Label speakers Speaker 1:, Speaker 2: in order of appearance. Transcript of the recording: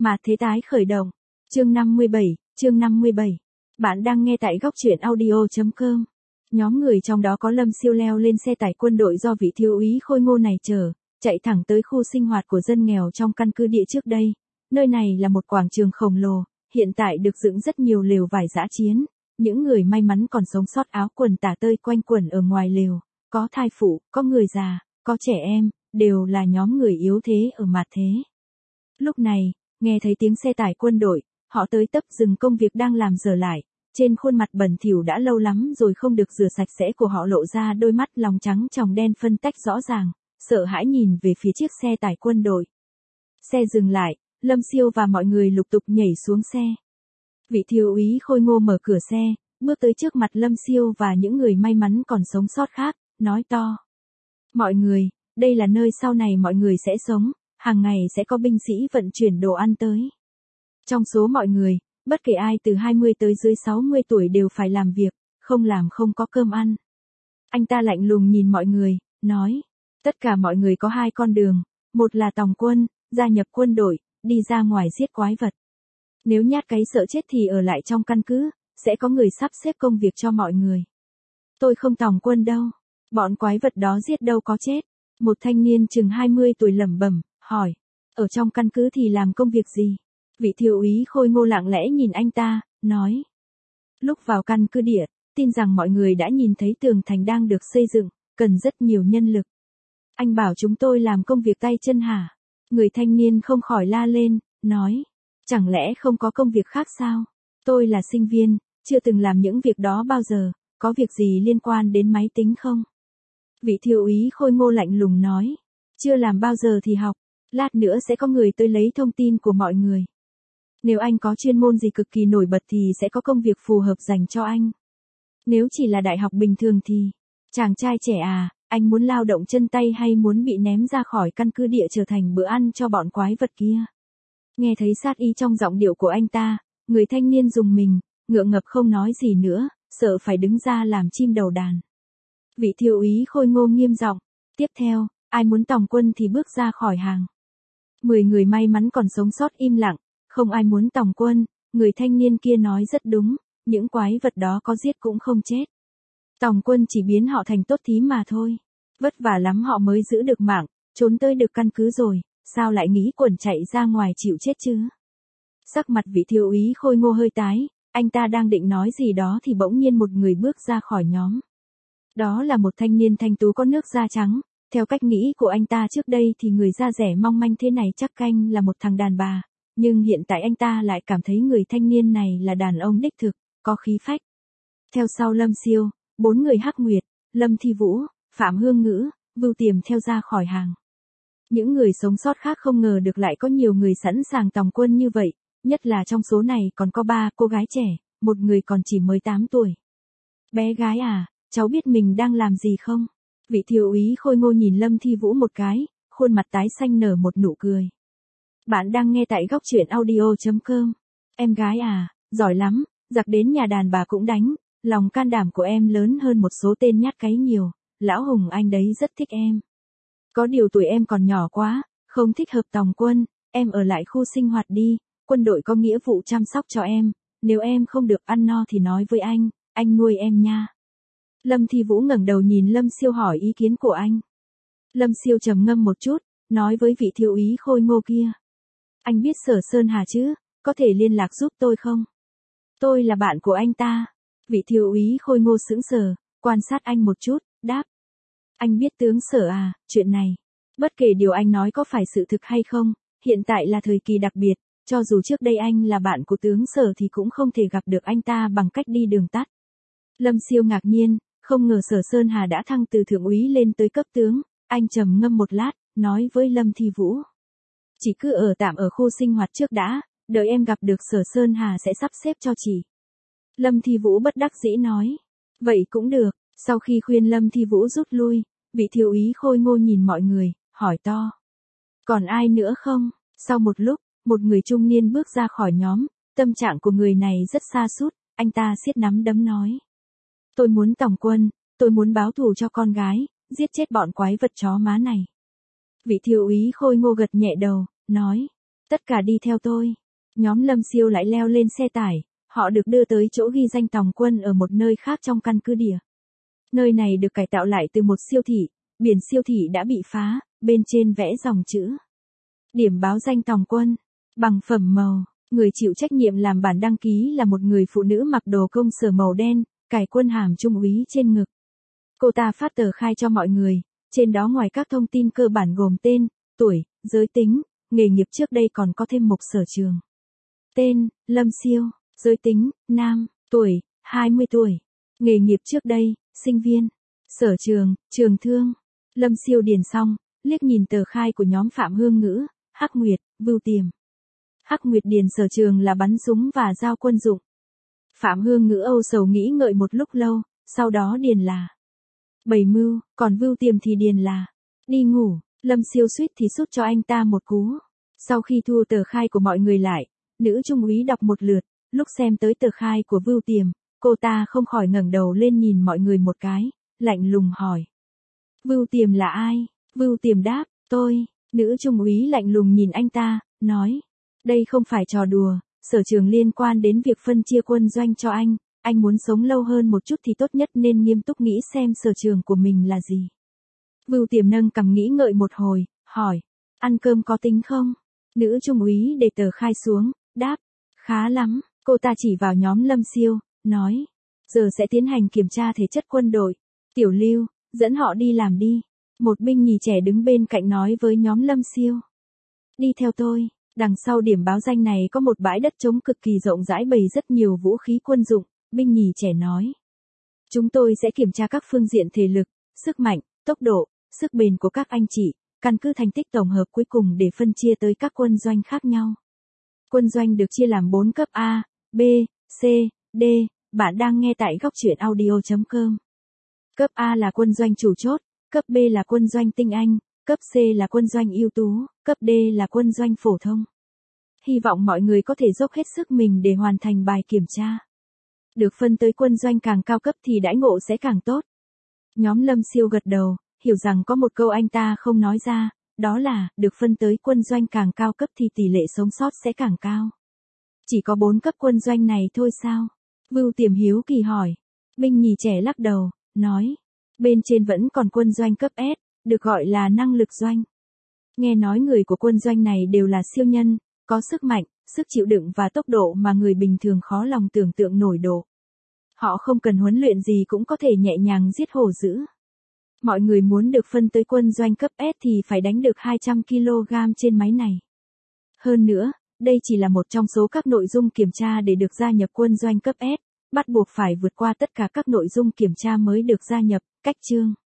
Speaker 1: Mà thế tái khởi động. Chương 57, chương 57. Bạn đang nghe tại góc truyện audio.com. Nhóm người trong đó có Lâm Siêu leo lên xe tải quân đội do vị thiếu úy Khôi Ngô này chở, chạy thẳng tới khu sinh hoạt của dân nghèo trong căn cứ địa trước đây. Nơi này là một quảng trường khổng lồ, hiện tại được dựng rất nhiều lều vải dã chiến. Những người may mắn còn sống sót áo quần tả tơi quanh quẩn ở ngoài lều, có thai phụ, có người già, có trẻ em, đều là nhóm người yếu thế ở mặt thế. Lúc này, nghe thấy tiếng xe tải quân đội, họ tới tấp dừng công việc đang làm dở lại. Trên khuôn mặt bẩn thỉu đã lâu lắm rồi không được rửa sạch sẽ của họ lộ ra đôi mắt lòng trắng tròng đen phân tách rõ ràng, sợ hãi nhìn về phía chiếc xe tải quân đội. Xe dừng lại, Lâm Siêu và mọi người lục tục nhảy xuống xe. Vị thiếu úy Khôi Ngô mở cửa xe, bước tới trước mặt Lâm Siêu và những người may mắn còn sống sót khác, nói to. Mọi người, đây là nơi sau này mọi người sẽ sống, hàng ngày sẽ có binh sĩ vận chuyển đồ ăn tới. Trong số mọi người, bất kể ai từ 20 tới dưới 60 tuổi đều phải làm việc, không làm không có cơm ăn. Anh ta lạnh lùng nhìn mọi người, nói, tất cả mọi người có hai con đường, một là tòng quân, gia nhập quân đội, đi ra ngoài giết quái vật. Nếu nhát cái sợ chết thì ở lại trong căn cứ, sẽ có người sắp xếp công việc cho mọi người. Tôi không tòng quân đâu, bọn quái vật đó giết đâu có chết. Một thanh niên chừng 20 tuổi lẩm bẩm, hỏi, ở trong căn cứ thì làm công việc gì? Vị thiếu úy Khôi Ngô lặng lẽ nhìn anh ta, nói. Lúc vào căn cứ địa, tin rằng mọi người đã nhìn thấy tường thành đang được xây dựng, cần rất nhiều nhân lực. Anh bảo chúng tôi làm công việc tay chân hả? Người thanh niên không khỏi la lên, nói. Chẳng lẽ không có công việc khác sao? Tôi là sinh viên, chưa từng làm những việc đó bao giờ, có việc gì liên quan đến máy tính không? Vị thiếu úy Khôi Ngô lạnh lùng nói. Chưa làm bao giờ thì học, lát nữa sẽ có người tới lấy thông tin của mọi người. Nếu anh có chuyên môn gì cực kỳ nổi bật thì sẽ có công việc phù hợp dành cho anh. Nếu chỉ là đại học bình thường thì, chàng trai trẻ à, anh muốn lao động chân tay hay muốn bị ném ra khỏi căn cứ địa trở thành bữa ăn cho bọn quái vật kia? Nghe thấy sát ý trong giọng điệu của anh ta, người thanh niên rùng mình, ngượng ngập không nói gì nữa, sợ phải đứng ra làm chim đầu đàn. Vị thiếu úy Khôi Ngô nghiêm giọng, tiếp theo, ai muốn tòng quân thì bước ra khỏi hàng. 10 người may mắn còn sống sót im lặng, không ai muốn tòng quân, người thanh niên kia nói rất đúng, những quái vật đó có giết cũng không chết. Tòng quân chỉ biến họ thành tốt thí mà thôi, vất vả lắm họ mới giữ được mạng, trốn tới được căn cứ rồi, sao lại nghĩ quẩn chạy ra ngoài chịu chết chứ? Sắc mặt vị thiếu úy Khôi Ngô hơi tái, anh ta đang định nói gì đó thì bỗng nhiên một người bước ra khỏi nhóm. Đó là một thanh niên thanh tú có nước da trắng. Theo cách nghĩ của anh ta trước đây thì người da rẻ mong manh thế này chắc canh là một thằng đàn bà, nhưng hiện tại anh ta lại cảm thấy người thanh niên này là đàn ông đích thực, có khí phách. Theo sau Lâm Siêu, 4 người Hắc Nguyệt, Lâm Thi Vũ, Phạm Hương Ngữ, Vưu Tiềm theo ra khỏi hàng. Những người sống sót khác không ngờ được lại có nhiều người sẵn sàng tòng quân như vậy, nhất là trong số này còn có 3 cô gái trẻ, một người còn chỉ mới 8 tuổi. Bé gái à, cháu biết mình đang làm gì không? Vị thiếu úy Khôi Ngô nhìn Lâm Thi Vũ một cái, khuôn mặt tái xanh nở một nụ cười. Bạn đang nghe tại góc truyện audio.com. Em gái à, giỏi lắm, giặc đến nhà đàn bà cũng đánh, lòng can đảm của em lớn hơn một số tên nhát cái nhiều, lão Hùng anh đấy rất thích em. Có điều tuổi em còn nhỏ quá, không thích hợp tòng quân, em ở lại khu sinh hoạt đi, quân đội có nghĩa vụ chăm sóc cho em, nếu em không được ăn no thì nói với anh nuôi em nha. Lâm Thi Vũ ngẩng đầu nhìn Lâm Siêu hỏi ý kiến của anh. Lâm Siêu trầm ngâm một chút, nói với vị thiếu úy Khôi Ngô kia. Anh biết Sở Sơn Hà chứ, có thể liên lạc giúp tôi không? Tôi là bạn của anh ta. Vị thiếu úy Khôi Ngô sững sờ, quan sát anh một chút, đáp. Anh biết tướng Sở à, chuyện này. Bất kể điều anh nói có phải sự thực hay không, hiện tại là thời kỳ đặc biệt, cho dù trước đây anh là bạn của tướng Sở thì cũng không thể gặp được anh ta bằng cách đi đường tắt. Lâm Siêu ngạc nhiên, không ngờ Sở Sơn Hà đã thăng từ thượng úy lên tới cấp tướng, anh trầm ngâm một lát, nói với Lâm Thi Vũ. Chỉ cứ ở tạm ở khu sinh hoạt trước đã, đợi em gặp được Sở Sơn Hà sẽ sắp xếp cho chị. Lâm Thi Vũ bất đắc dĩ nói. Vậy cũng được, sau khi khuyên Lâm Thi Vũ rút lui, vị thiếu úy Khôi Ngô nhìn mọi người, hỏi to. Còn ai nữa không? Sau một lúc, một người trung niên bước ra khỏi nhóm, tâm trạng của người này rất sa sút, anh ta siết nắm đấm nói. Tôi muốn tòng quân, tôi muốn báo thù cho con gái, giết chết bọn quái vật chó má này. Vị thiếu úy Khôi Ngô gật nhẹ đầu, nói. Tất cả đi theo tôi. Nhóm Lâm Siêu lại leo lên xe tải, họ được đưa tới chỗ ghi danh tòng quân ở một nơi khác trong căn cứ địa. Nơi này được cải tạo lại từ một siêu thị, biển siêu thị đã bị phá, bên trên vẽ dòng chữ. Điểm báo danh tòng quân, bằng phẩm màu, người chịu trách nhiệm làm bản đăng ký là một người phụ nữ mặc đồ công sở màu đen, cài quân hàm trung úy trên ngực. Cô ta phát tờ khai cho mọi người, trên đó ngoài các thông tin cơ bản gồm tên, tuổi, giới tính, nghề nghiệp trước đây còn có thêm mục sở trường. Tên, Lâm Siêu, giới tính, nam, tuổi, 20 tuổi. Nghề nghiệp trước đây, sinh viên. Sở trường, trường thương. Lâm Siêu điền xong, liếc nhìn tờ khai của nhóm Phạm Hương Ngữ, Hắc Nguyệt, Vưu Tiềm. Hắc Nguyệt điền sở trường là bắn súng và giao quân dụng. Phạm Hương Ngữ âu sầu nghĩ ngợi một lúc lâu, sau đó điền là bày mưu, còn Vưu Tiềm thì điền là đi ngủ. Lâm Siêu suýt thì sút cho anh ta một cú. Sau khi thu tờ khai của mọi người lại, nữ trung úy đọc một lượt, lúc xem tới tờ khai của Vưu Tiềm, cô ta không khỏi ngẩng đầu lên nhìn mọi người một cái, lạnh lùng hỏi. Vưu Tiềm là ai? Vưu Tiềm đáp, tôi. Nữ trung úy lạnh lùng nhìn anh ta, nói. Đây không phải trò đùa, sở trường liên quan đến việc phân chia quân doanh cho anh muốn sống lâu hơn một chút thì tốt nhất nên nghiêm túc nghĩ xem sở trường của mình là gì. Vưu Tiềm nâng cằm nghĩ ngợi một hồi, hỏi, ăn cơm có tính không? Nữ trung úy để tờ khai xuống, đáp, khá lắm. Cô ta chỉ vào nhóm Lâm Siêu, nói, giờ sẽ tiến hành kiểm tra thể chất quân đội. Tiểu Lưu, dẫn họ đi làm đi. Một binh nhì trẻ đứng bên cạnh nói với nhóm Lâm Siêu. Đi theo tôi. Đằng sau điểm báo danh này có một bãi đất trống cực kỳ rộng rãi bày rất nhiều vũ khí quân dụng, binh nhì trẻ nói. Chúng tôi sẽ kiểm tra các phương diện thể lực, sức mạnh, tốc độ, sức bền của các anh chị, căn cứ thành tích tổng hợp cuối cùng để phân chia tới các quân doanh khác nhau. Quân doanh được chia làm 4 cấp A, B, C, D, bạn đang nghe tại góc truyện audio.com. Cấp A là quân doanh chủ chốt, cấp B là quân doanh tinh anh, cấp C là quân doanh ưu tú, cấp D là quân doanh phổ thông. Hy vọng mọi người có thể dốc hết sức mình để hoàn thành bài kiểm tra. Được phân tới quân doanh càng cao cấp thì đãi ngộ sẽ càng tốt. Nhóm Lâm Siêu gật đầu, hiểu rằng có một câu anh ta không nói ra, đó là, được phân tới quân doanh càng cao cấp thì tỷ lệ sống sót sẽ càng cao. Chỉ có 4 cấp quân doanh này thôi sao? Vưu Tiềm hiếu kỳ hỏi. Binh nhì trẻ lắc đầu, nói. Bên trên vẫn còn quân doanh cấp S, được gọi là năng lực doanh. Nghe nói người của quân doanh này đều là siêu nhân, có sức mạnh, sức chịu đựng và tốc độ mà người bình thường khó lòng tưởng tượng nổi độ. Họ không cần huấn luyện gì cũng có thể nhẹ nhàng giết hổ dữ. Mọi người muốn được phân tới quân doanh cấp S thì phải đánh được 200 kg trên máy này. Hơn nữa, đây chỉ là một trong số các nội dung kiểm tra để được gia nhập quân doanh cấp S, bắt buộc phải vượt qua tất cả các nội dung kiểm tra mới được gia nhập, cách chương.